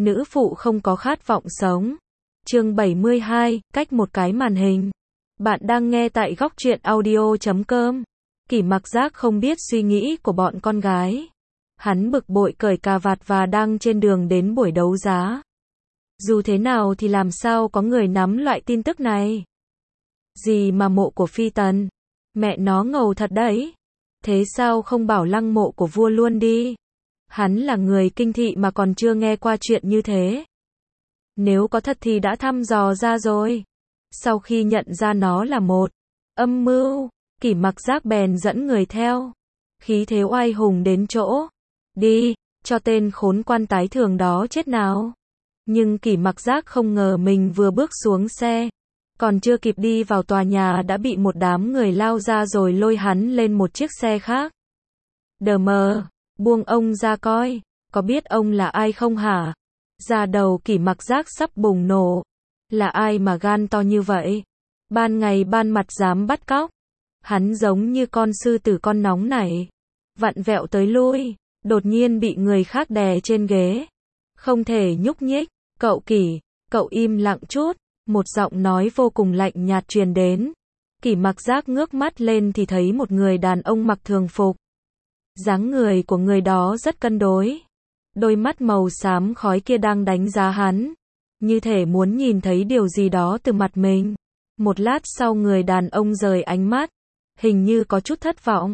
Nữ phụ không có khát vọng sống. Chương 72, cách một cái màn hình. Bạn đang nghe tại góc truyện audio.com. Kỷ Mặc Giác không biết suy nghĩ của bọn con gái. Hắn bực bội cởi cà vạt và đang trên đường đến buổi đấu giá. Dù thế nào thì làm sao có người nắm loại tin tức này? Gì mà mộ của Phi Tần? Mẹ nó ngầu thật đấy. Thế sao không bảo lăng mộ của vua luôn đi? Hắn là người kinh thị mà còn chưa nghe qua chuyện như thế. Nếu có thật thì đã thăm dò ra rồi. Sau khi nhận ra nó là một âm mưu, Kỷ Mặc Giác bèn dẫn người theo. Khí thế oai hùng đến chỗ. Đi, cho tên khốn quan tái thường đó chết nào. Nhưng Kỷ Mặc Giác không ngờ mình vừa bước xuống xe. Còn chưa kịp đi vào tòa nhà đã bị một đám người lao ra rồi lôi hắn lên một chiếc xe khác. Đờ mờ, buông ông ra coi, có biết ông là ai không hả? Da đầu Kỷ Mặc Giác sắp bùng nổ. Là ai mà gan to như vậy? Ban ngày ban mặt dám bắt cóc. Hắn giống như con sư tử con nóng nảy. Vặn vẹo tới lui, đột nhiên bị người khác đè trên ghế. Không thể nhúc nhích. Cậu Kỷ, cậu im lặng chút. Một giọng nói vô cùng lạnh nhạt truyền đến. Kỷ Mặc Giác ngước mắt lên thì thấy một người đàn ông mặc thường phục. Dáng người của người đó rất cân đối. Đôi mắt màu xám khói kia đang đánh giá hắn. Như thể muốn nhìn thấy điều gì đó từ mặt mình. Một lát sau người đàn ông rời ánh mắt. Hình như có chút thất vọng.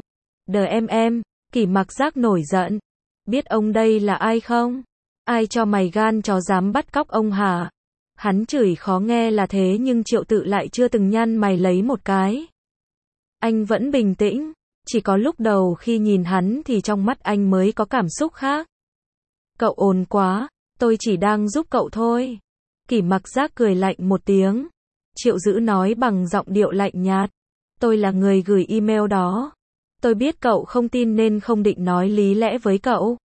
Em, Kỷ Mặc Giác nổi giận. Biết ông đây là ai không? Ai cho mày gan chó dám bắt cóc ông hả? Hắn chửi khó nghe là thế nhưng Triệu Tự lại chưa từng nhăn mày lấy một cái. Anh vẫn bình tĩnh. Chỉ có lúc đầu khi nhìn hắn thì trong mắt anh mới có cảm xúc khác. Cậu ồn quá, tôi chỉ đang giúp cậu thôi. Kỷ Mặc Giác cười lạnh một tiếng. Triệu Dữ nói bằng giọng điệu lạnh nhạt. Tôi là người gửi email đó. Tôi biết cậu không tin nên không định nói lý lẽ với cậu.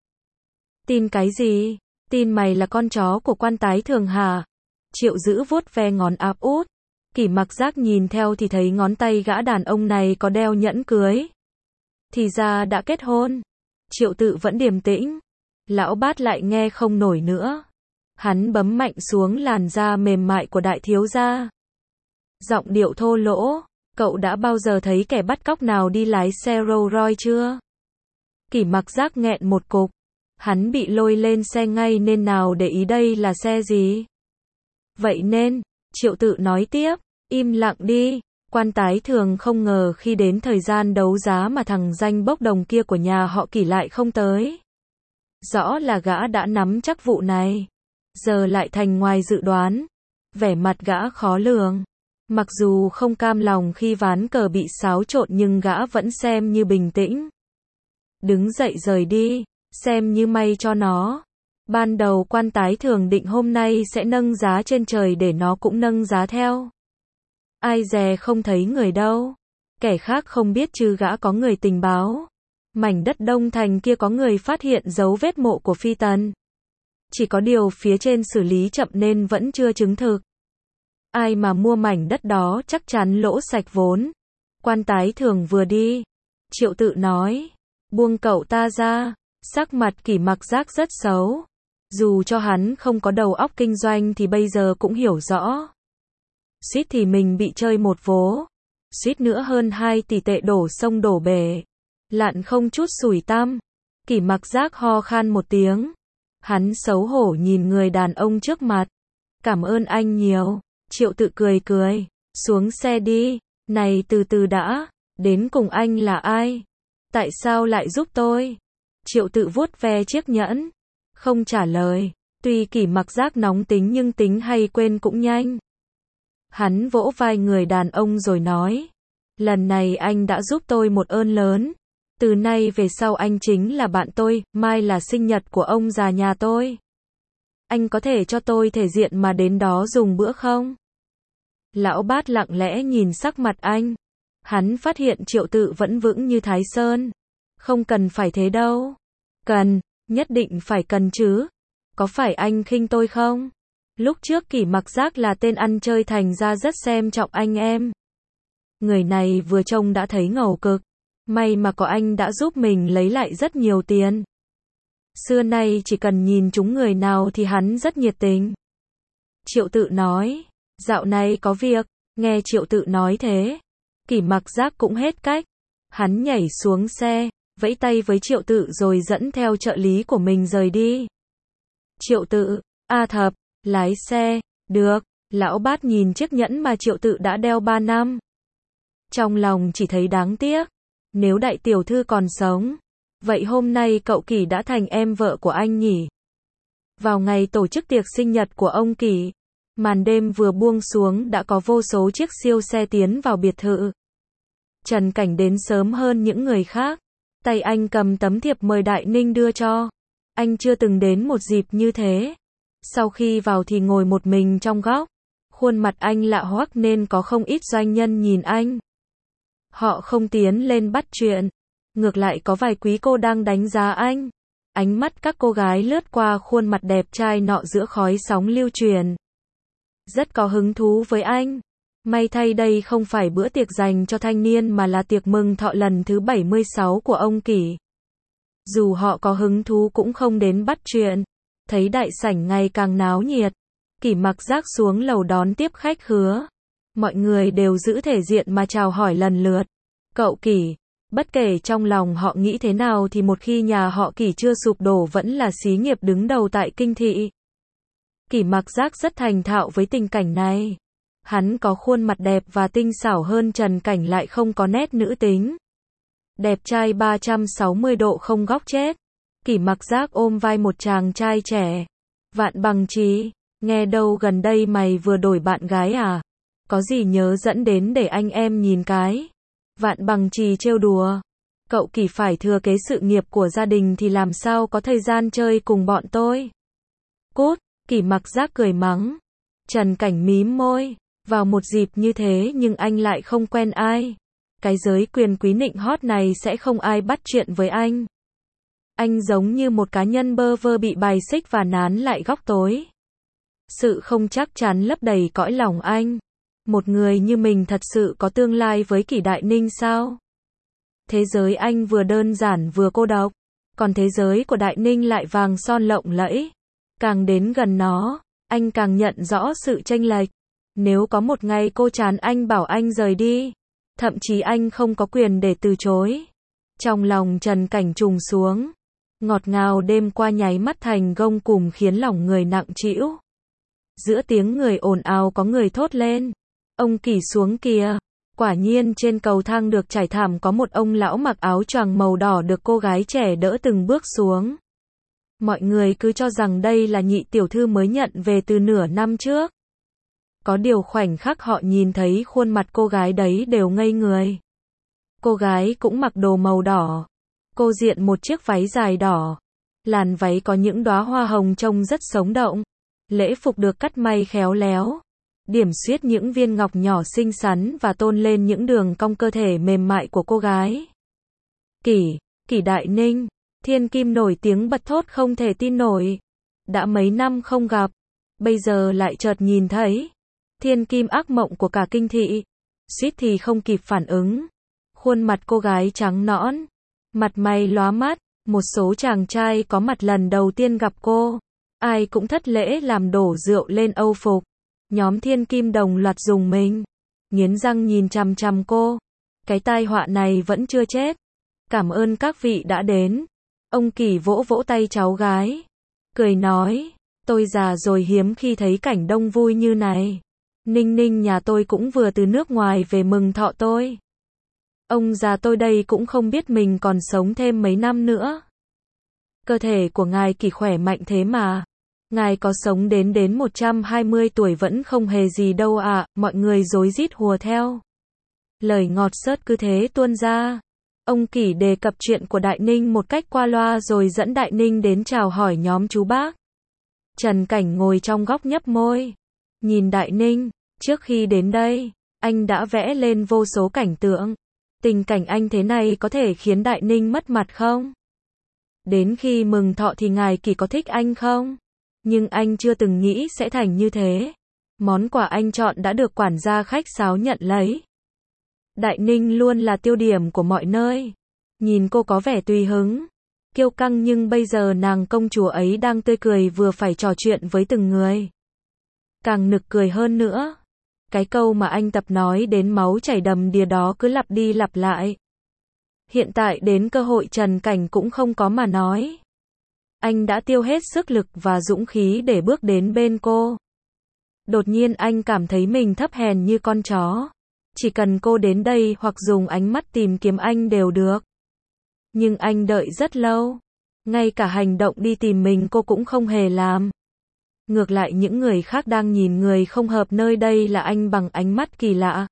Tin cái gì? Tin mày là con chó của quan tái thường hả? Triệu Dữ vuốt ve ngón áp út. Kỷ Mặc Giác nhìn theo thì thấy ngón tay gã đàn ông này có đeo nhẫn cưới. Thì ra đã kết hôn. Triệu Tự vẫn điềm tĩnh. Lão Bát lại nghe không nổi nữa. Hắn bấm mạnh xuống làn da mềm mại của đại thiếu gia. Giọng điệu thô lỗ. Cậu đã bao giờ thấy kẻ bắt cóc nào đi lái xe Rolls Royce chưa? Kỷ Mặc Giác nghẹn một cục. Hắn bị lôi lên xe ngay nên nào để ý đây là xe gì. Vậy nên, Triệu Tự nói tiếp, im lặng đi. Quan tái thường không ngờ khi đến thời gian đấu giá mà thằng danh bốc đồng kia của nhà họ Kỷ lại không tới. Rõ là gã đã nắm chắc vụ này. Giờ lại thành ngoài dự đoán. Vẻ mặt gã khó lường. Mặc dù không cam lòng khi ván cờ bị xáo trộn nhưng gã vẫn xem như bình tĩnh. Đứng dậy rời đi, xem như may cho nó. Ban đầu quan tái thường định hôm nay sẽ nâng giá trên trời để nó cũng nâng giá theo. Ai dè không thấy người đâu. Kẻ khác không biết chứ gã có người tình báo. Mảnh đất Đông Thành kia có người phát hiện dấu vết mộ của Phi Tần. Chỉ có điều phía trên xử lý chậm nên vẫn chưa chứng thực. Ai mà mua mảnh đất đó chắc chắn lỗ sạch vốn. Quan tái thường vừa đi. Triệu Tự nói. Buông cậu ta ra. Sắc mặt Kỷ Mặc Giác rất xấu. Dù cho hắn không có đầu óc kinh doanh thì bây giờ cũng hiểu rõ. Suýt thì mình bị chơi một vố. Suýt nữa hơn 2 tỷ tệ đổ sông đổ bể. Lặn không chút sủi tăm. Kỷ Mặc Giác ho khan một tiếng. Hắn xấu hổ nhìn người đàn ông trước mặt. Cảm ơn anh nhiều. Triệu Tự cười cười. Xuống xe đi. Này từ từ đã. Đến cùng anh là ai? Tại sao lại giúp tôi? Triệu Tự vuốt ve chiếc nhẫn. Không trả lời. Tuy Kỷ Mặc Giác nóng tính nhưng tính hay quên cũng nhanh. Hắn vỗ vai người đàn ông rồi nói. Lần này anh đã giúp tôi một ơn lớn. Từ nay về sau anh chính là bạn tôi, mai là sinh nhật của ông già nhà tôi. Anh có thể cho tôi thể diện mà đến đó dùng bữa không? Lão Bát lặng lẽ nhìn sắc mặt anh. Hắn phát hiện Triệu Tự vẫn vững như Thái Sơn. Không cần phải thế đâu. Cần, nhất định phải cần chứ. Có phải anh khinh tôi không? Lúc trước Kỷ Mặc Giác là tên ăn chơi thành ra rất xem trọng anh em. Người này vừa trông đã thấy ngầu cực. May mà có anh đã giúp mình lấy lại rất nhiều tiền. Xưa nay chỉ cần nhìn trúng người nào thì hắn rất nhiệt tình. Triệu Tự nói, dạo này có việc. Nghe Triệu Tự nói thế, Kỷ Mặc Giác cũng hết cách. Hắn nhảy xuống xe, vẫy tay với Triệu Tự rồi dẫn theo trợ lý của mình rời đi. Triệu Tự, A Thập, lái xe, được. Lão Bát nhìn chiếc nhẫn mà Triệu Tự đã đeo 3 năm. Trong lòng chỉ thấy đáng tiếc. Nếu đại tiểu thư còn sống, vậy hôm nay cậu Kỷ đã thành em vợ của anh nhỉ? Vào ngày tổ chức tiệc sinh nhật của ông Kỷ, màn đêm vừa buông xuống đã có vô số chiếc siêu xe tiến vào biệt thự. Trần Cảnh đến sớm hơn những người khác. Tay anh cầm tấm thiệp mời Đại Ninh đưa cho. Anh chưa từng đến một dịp như thế. Sau khi vào thì ngồi một mình trong góc. Khuôn mặt anh lạ hoắc nên có không ít doanh nhân nhìn anh. Họ không tiến lên bắt chuyện. Ngược lại có vài quý cô đang đánh giá anh. Ánh mắt các cô gái lướt qua khuôn mặt đẹp trai nọ giữa khói sóng lưu truyền. Rất có hứng thú với anh. May thay đây không phải bữa tiệc dành cho thanh niên mà là tiệc mừng thọ lần thứ 76 của ông Kỷ. Dù họ có hứng thú cũng không đến bắt chuyện. Thấy đại sảnh ngày càng náo nhiệt, Kỷ Mặc Giác xuống lầu đón tiếp khách khứa. Mọi người đều giữ thể diện mà chào hỏi lần lượt. Cậu Kỷ, bất kể trong lòng họ nghĩ thế nào thì một khi nhà họ Kỷ chưa sụp đổ vẫn là xí nghiệp đứng đầu tại kinh thị. Kỷ Mặc Giác rất thành thạo với tình cảnh này. Hắn có khuôn mặt đẹp và tinh xảo hơn Trần Cảnh lại không có nét nữ tính. Đẹp trai 360 độ không góc chết. Kỷ Mặc Giác ôm vai một chàng trai trẻ. Vạn Bằng Trí, nghe đâu gần đây mày vừa đổi bạn gái à? Có gì nhớ dẫn đến để anh em nhìn cái. Vạn Bằng Trì trêu đùa. Cậu Kỷ phải thừa kế sự nghiệp của gia đình thì làm sao có thời gian chơi cùng bọn tôi. Cút, Kỷ Mặc Giác cười mắng. Trần Cảnh mím môi. Vào một dịp như thế nhưng anh lại không quen ai. Cái giới quyền quý nịnh hót này sẽ không ai bắt chuyện với anh. Anh giống như một cá nhân bơ vơ bị bài xích và nán lại góc tối. Sự không chắc chắn lấp đầy cõi lòng anh. Một người như mình thật sự có tương lai với Kỷ Đại Ninh sao? Thế giới anh vừa đơn giản vừa cô độc. Còn thế giới của Đại Ninh lại vàng son lộng lẫy. Càng đến gần nó, anh càng nhận rõ sự chênh lệch. Nếu có một ngày cô chán anh bảo anh rời đi. Thậm chí anh không có quyền để từ chối. Trong lòng Trần Cảnh trùng xuống. Ngọt ngào đêm qua nháy mắt thành gông cùm khiến lòng người nặng trĩu. Giữa tiếng người ồn ào có người thốt lên. Ông Kỷ xuống kìa. Quả nhiên trên cầu thang được trải thảm có một ông lão mặc áo choàng màu đỏ được cô gái trẻ đỡ từng bước xuống. Mọi người cứ cho rằng đây là nhị tiểu thư mới nhận về từ nửa năm trước. Có điều khoảnh khắc họ nhìn thấy khuôn mặt cô gái đấy đều ngây người. Cô gái cũng mặc đồ màu đỏ. Cô diện một chiếc váy dài đỏ. Làn váy có những đóa hoa hồng trông rất sống động. Lễ phục được cắt may khéo léo. Điểm xuyết những viên ngọc nhỏ xinh xắn và tôn lên những đường cong cơ thể mềm mại của cô gái. Kỷ Đại Ninh, thiên kim nổi tiếng bật thốt không thể tin nổi. Đã mấy năm không gặp, bây giờ lại chợt nhìn thấy. Thiên kim ác mộng của cả kinh thị. Suýt thì không kịp phản ứng. Khuôn mặt cô gái trắng nõn. Mặt mày lóa mắt. Một số chàng trai có mặt lần đầu tiên gặp cô. Ai cũng thất lễ làm đổ rượu lên âu phục. Nhóm thiên kim đồng loạt rùng mình. Nghiến răng nhìn chằm chằm cô. Cái tai họa này vẫn chưa chết. Cảm ơn các vị đã đến. Ông Kỷ vỗ vỗ tay cháu gái. Cười nói. Tôi già rồi hiếm khi thấy cảnh đông vui như này. Ninh Ninh nhà tôi cũng vừa từ nước ngoài về mừng thọ tôi. Ông già tôi đây cũng không biết mình còn sống thêm mấy năm nữa. Cơ thể của ngài Kỷ khỏe mạnh thế mà. Ngài có sống đến 120 tuổi vẫn không hề gì đâu ạ. Mọi người rối rít hùa theo. Lời ngọt xớt cứ thế tuôn ra. Ông Kỷ đề cập chuyện của Đại Ninh một cách qua loa rồi dẫn Đại Ninh đến chào hỏi nhóm chú bác. Trần Cảnh ngồi trong góc nhấp môi. Nhìn Đại Ninh, trước khi đến đây, anh đã vẽ lên vô số cảnh tượng. Tình cảnh anh thế này có thể khiến Đại Ninh mất mặt không? Đến khi mừng thọ thì ngài Kỷ có thích anh không? Nhưng anh chưa từng nghĩ sẽ thành như thế. Món quà anh chọn đã được quản gia khách sáo nhận lấy. Đại Ninh luôn là tiêu điểm của mọi nơi. Nhìn cô có vẻ tùy hứng. kiêu căng nhưng bây giờ nàng công chúa ấy đang tươi cười vừa phải trò chuyện với từng người. Càng nực cười hơn nữa. Cái câu mà anh tập nói đến máu chảy đầm đìa đó cứ lặp đi lặp lại. Hiện tại đến cơ hội Trần Cảnh cũng không có mà nói. Anh đã tiêu hết sức lực và dũng khí để bước đến bên cô. Đột nhiên anh cảm thấy mình thấp hèn như con chó. Chỉ cần cô đến đây hoặc dùng ánh mắt tìm kiếm anh đều được. Nhưng anh đợi rất lâu. Ngay cả hành động đi tìm mình cô cũng không hề làm. Ngược lại những người khác đang nhìn người không hợp nơi đây là anh bằng ánh mắt kỳ lạ.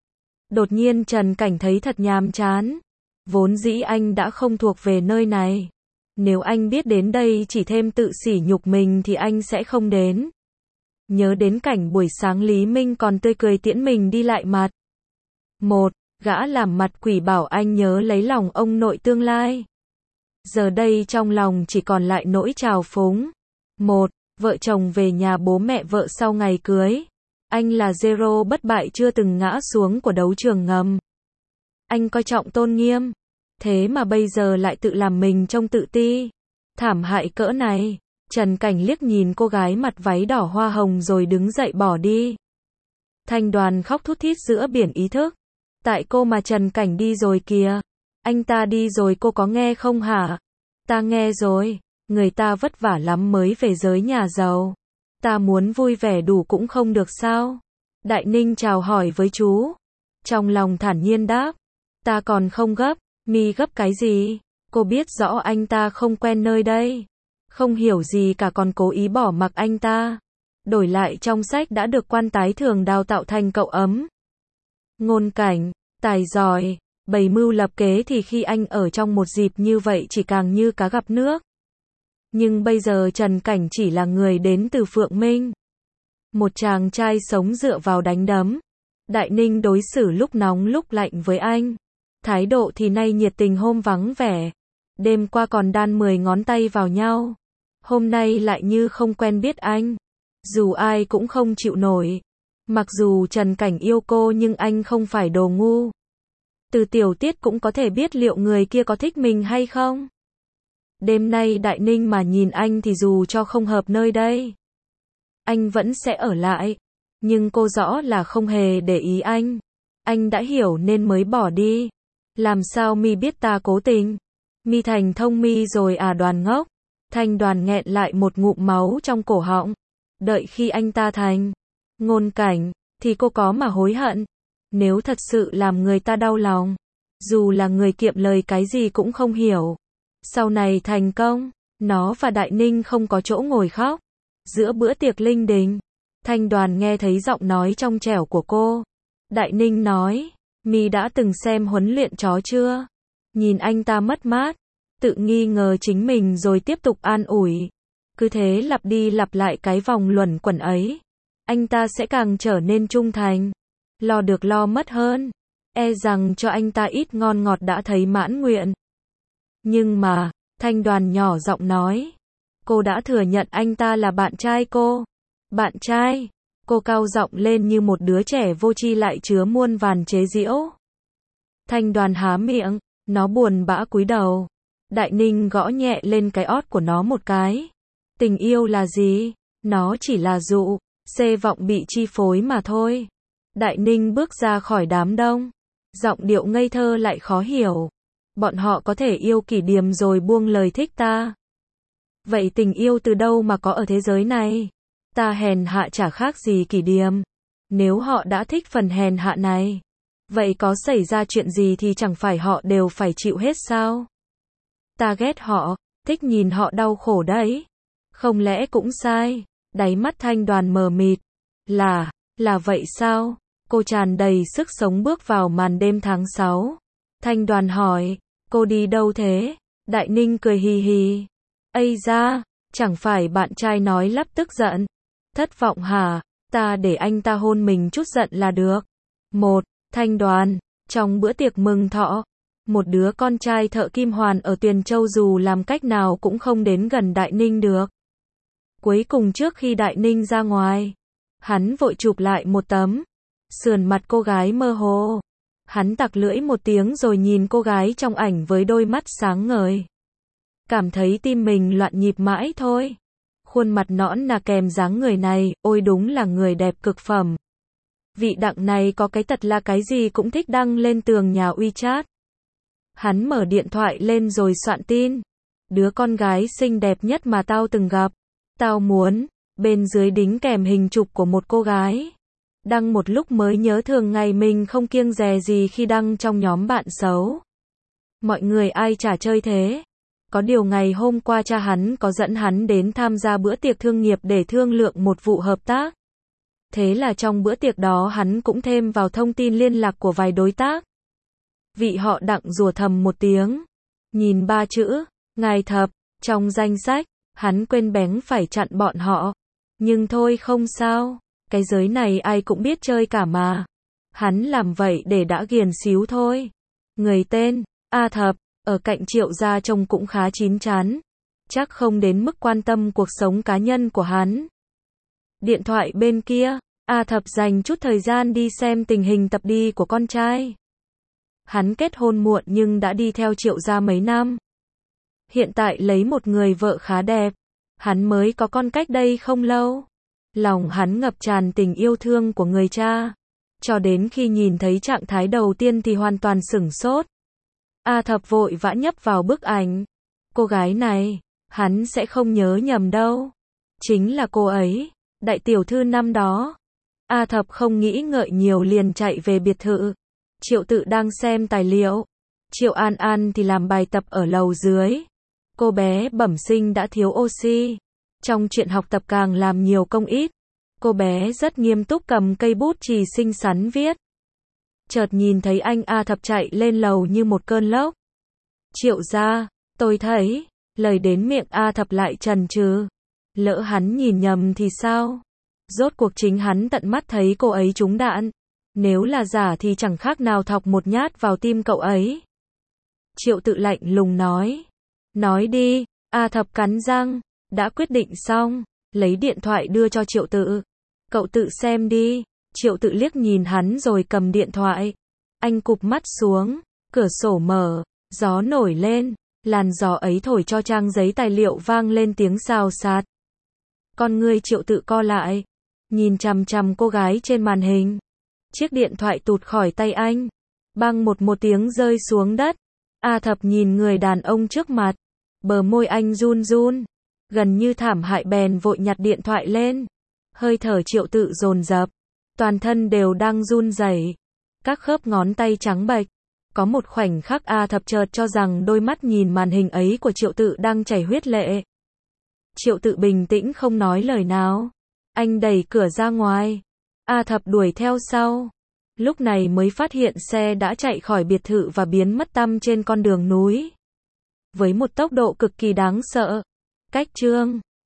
Đột nhiên Trần Cảnh thấy thật nhàm chán. Vốn dĩ anh đã không thuộc về nơi này. Nếu anh biết đến đây chỉ thêm tự sỉ nhục mình thì anh sẽ không đến. Nhớ đến cảnh buổi sáng Lý Minh còn tươi cười tiễn mình đi lại mặt. Một, gã làm mặt quỷ bảo anh nhớ lấy lòng ông nội tương lai. Giờ đây trong lòng chỉ còn lại nỗi trào phúng. Một, vợ chồng về nhà bố mẹ vợ sau ngày cưới. Anh là Zero bất bại chưa từng ngã xuống của đấu trường ngầm. Anh coi trọng tôn nghiêm. Thế mà bây giờ lại tự làm mình trông tự ti. Thảm hại cỡ này. Trần Cảnh liếc nhìn cô gái mặt váy đỏ hoa hồng rồi đứng dậy bỏ đi. Thanh Đoàn khóc thút thít giữa biển ý thức. Tại cô mà Trần Cảnh đi rồi kìa. Anh ta đi rồi cô có nghe không hả? Ta nghe rồi. Người ta vất vả lắm mới về giới nhà giàu. Ta muốn vui vẻ đủ cũng không được sao? Đại Ninh chào hỏi với chú. Trong lòng thản nhiên đáp. Ta còn không gấp. Mi gấp cái gì? Cô biết rõ anh ta không quen nơi đây. Không hiểu gì cả còn cố ý bỏ mặc anh ta. Đổi lại trong sách đã được quan tái thường đào tạo thành cậu ấm. Ngôn Cảnh, tài giỏi, bày mưu lập kế thì khi anh ở trong một dịp như vậy chỉ càng như cá gặp nước. Nhưng bây giờ Trần Cảnh chỉ là người đến từ Phượng Minh. Một chàng trai sống dựa vào đánh đấm. Đại Ninh đối xử lúc nóng lúc lạnh với anh. Thái độ thì nay nhiệt tình hôm vắng vẻ. Đêm qua còn đan 10 ngón tay vào nhau. Hôm nay lại như không quen biết anh. Dù ai cũng không chịu nổi. Mặc dù Trần Cảnh yêu cô nhưng anh không phải đồ ngu. Từ tiểu tiết cũng có thể biết liệu người kia có thích mình hay không. Đêm nay Đại Ninh mà nhìn anh thì dù cho không hợp nơi đây, anh vẫn sẽ ở lại. Nhưng cô rõ là không hề để ý anh. Anh đã hiểu nên mới bỏ đi. Làm sao mi biết ta cố tình? Mi thành thông mi rồi à Đoàn ngốc. Thanh Đoàn nghẹn lại một ngụm máu trong cổ họng. Đợi khi anh ta thành Ngôn Cảnh, thì cô có mà hối hận. Nếu thật sự làm người ta đau lòng, dù là người kiệm lời cái gì cũng không hiểu. Sau này thành công, nó và Đại Ninh không có chỗ ngồi khóc. Giữa bữa tiệc linh đình, Thanh Đoàn nghe thấy giọng nói trong trẻo của cô. Đại Ninh nói, mi đã từng xem huấn luyện chó chưa? Nhìn anh ta mất mát, tự nghi ngờ chính mình rồi tiếp tục an ủi. Cứ thế lặp đi lặp lại cái vòng luẩn quẩn ấy. Anh ta sẽ càng trở nên trung thành. Lo được lo mất hơn. E rằng cho anh ta ít ngon ngọt đã thấy mãn nguyện. Nhưng mà, Thanh Đoàn nhỏ giọng nói. Cô đã thừa nhận anh ta là bạn trai cô. Bạn trai? Cô cao giọng lên như một đứa trẻ vô tri lại chứa muôn vàn chế giễu. Thanh Đoàn há miệng, nó buồn bã cúi đầu. Đại Ninh gõ nhẹ lên cái ót của nó một cái. Tình yêu là gì? Nó chỉ là dụ, xê vọng bị chi phối mà thôi. Đại Ninh bước ra khỏi đám đông. Giọng điệu ngây thơ lại khó hiểu. Bọn họ có thể yêu Kỷ Điềm rồi buông lời thích ta. Vậy tình yêu từ đâu mà có ở thế giới này? Ta hèn hạ chả khác gì Kỷ Điềm. Nếu họ đã thích phần hèn hạ này, vậy có xảy ra chuyện gì thì chẳng phải họ đều phải chịu hết sao? Ta ghét họ, thích nhìn họ đau khổ đấy. Không lẽ cũng sai? Đáy mắt Thanh Đoàn mờ mịt. Là vậy sao? Cô tràn đầy sức sống bước vào màn đêm tháng 6. Thanh Đoàn hỏi, cô đi đâu thế? Đại Ninh cười hì hì. Ây da, chẳng phải bạn trai nói lắp tức giận. Thất vọng hả? Ta để anh ta hôn mình chút giận là được. Một, Thanh Đoàn, trong bữa tiệc mừng thọ, một đứa con trai thợ kim hoàn ở Tuyền Châu dù làm cách nào cũng không đến gần Đại Ninh được. Cuối cùng trước khi Đại Ninh ra ngoài, hắn vội chụp lại một tấm. Sườn mặt cô gái mơ hồ. Hắn tặc lưỡi một tiếng rồi nhìn cô gái trong ảnh với đôi mắt sáng ngời. cảm thấy tim mình loạn nhịp mãi thôi. Khuôn mặt nõn nà kèm dáng người này, ôi đúng là người đẹp cực phẩm. Vị Đặng này có cái tật là cái gì cũng thích đăng lên tường nhà WeChat. Hắn mở điện thoại lên rồi soạn tin. Đứa con gái xinh đẹp nhất mà tao từng gặp. Tao muốn. Bên dưới đính kèm hình chụp của một cô gái. Đăng một lúc mới nhớ thường ngày mình không kiêng dè gì khi đăng trong nhóm bạn xấu. Mọi người ai chả chơi thế. Có điều ngày hôm qua cha hắn có dẫn hắn đến tham gia bữa tiệc thương nghiệp để thương lượng một vụ hợp tác. Thế là trong bữa tiệc đó hắn cũng thêm vào thông tin liên lạc của vài đối tác. Vị họ Đặng rủa thầm một tiếng. Nhìn 3 chữ, Ngài Thập, trong danh sách, hắn quên bén phải chặn bọn họ. Nhưng thôi không sao, cái giới này ai cũng biết chơi cả mà. Hắn làm vậy để đã ghiền xíu thôi. Người tên, A Thập, ở cạnh Triệu gia trông cũng khá chín chắn. Chắc không đến mức quan tâm cuộc sống cá nhân của hắn. Điện thoại bên kia, A Thập dành chút thời gian đi xem tình hình tập đi của con trai. Hắn kết hôn muộn nhưng đã đi theo Triệu gia mấy năm. Hiện tại lấy một người vợ khá đẹp. Hắn mới có con cách đây không lâu. Lòng hắn ngập tràn tình yêu thương của người cha. Cho đến khi nhìn thấy trạng thái đầu tiên thì hoàn toàn sửng sốt. A Thập vội vã nhấp vào bức ảnh. Cô gái này, hắn sẽ không nhớ nhầm đâu. Chính là cô ấy, đại tiểu thư năm đó. A Thập không nghĩ ngợi nhiều liền chạy về biệt thự. Triệu Tự đang xem tài liệu. Triệu An An thì làm bài tập ở lầu dưới. Cô bé bẩm sinh đã thiếu oxy. Trong chuyện học tập càng làm nhiều công ít. Cô bé rất nghiêm túc cầm cây bút chì xinh xắn viết. Chợt nhìn thấy anh A Thập chạy lên lầu như một cơn lốc. Triệu gia, tôi thấy, lời đến miệng A Thập lại chần chừ. Lỡ hắn nhìn nhầm thì sao? Rốt cuộc chính hắn tận mắt thấy cô ấy trúng đạn. Nếu là giả thì chẳng khác nào thọc một nhát vào tim cậu ấy. Triệu Tự lạnh lùng nói. Nói đi, A Thập cắn răng, đã quyết định xong, lấy điện thoại đưa cho Triệu Tự. Cậu tự xem đi. Triệu Tự liếc nhìn hắn rồi cầm điện thoại. Anh cụp mắt xuống, cửa sổ mở, gió nổi lên, làn gió ấy thổi cho trang giấy tài liệu vang lên tiếng xào xạc. Con người Triệu Tự co lại, nhìn chằm chằm cô gái trên màn hình. Chiếc điện thoại tụt khỏi tay anh, bang một tiếng rơi xuống đất. A Thập nhìn người đàn ông trước mặt, bờ môi anh run run, gần như thảm hại bèn vội nhặt điện thoại lên. Hơi thở Triệu Tự dồn dập, toàn thân đều đang run rẩy, các khớp ngón tay trắng bệch. Có một khoảnh khắc A Thập chợt cho rằng đôi mắt nhìn màn hình ấy của Triệu Tự đang chảy huyết lệ. Triệu Tự bình tĩnh không nói lời nào. Anh đẩy cửa ra ngoài. A Thập đuổi theo sau. Lúc này mới phát hiện xe đã chạy khỏi biệt thự và biến mất tăm trên con đường núi. Với một tốc độ cực kỳ đáng sợ. Cách chương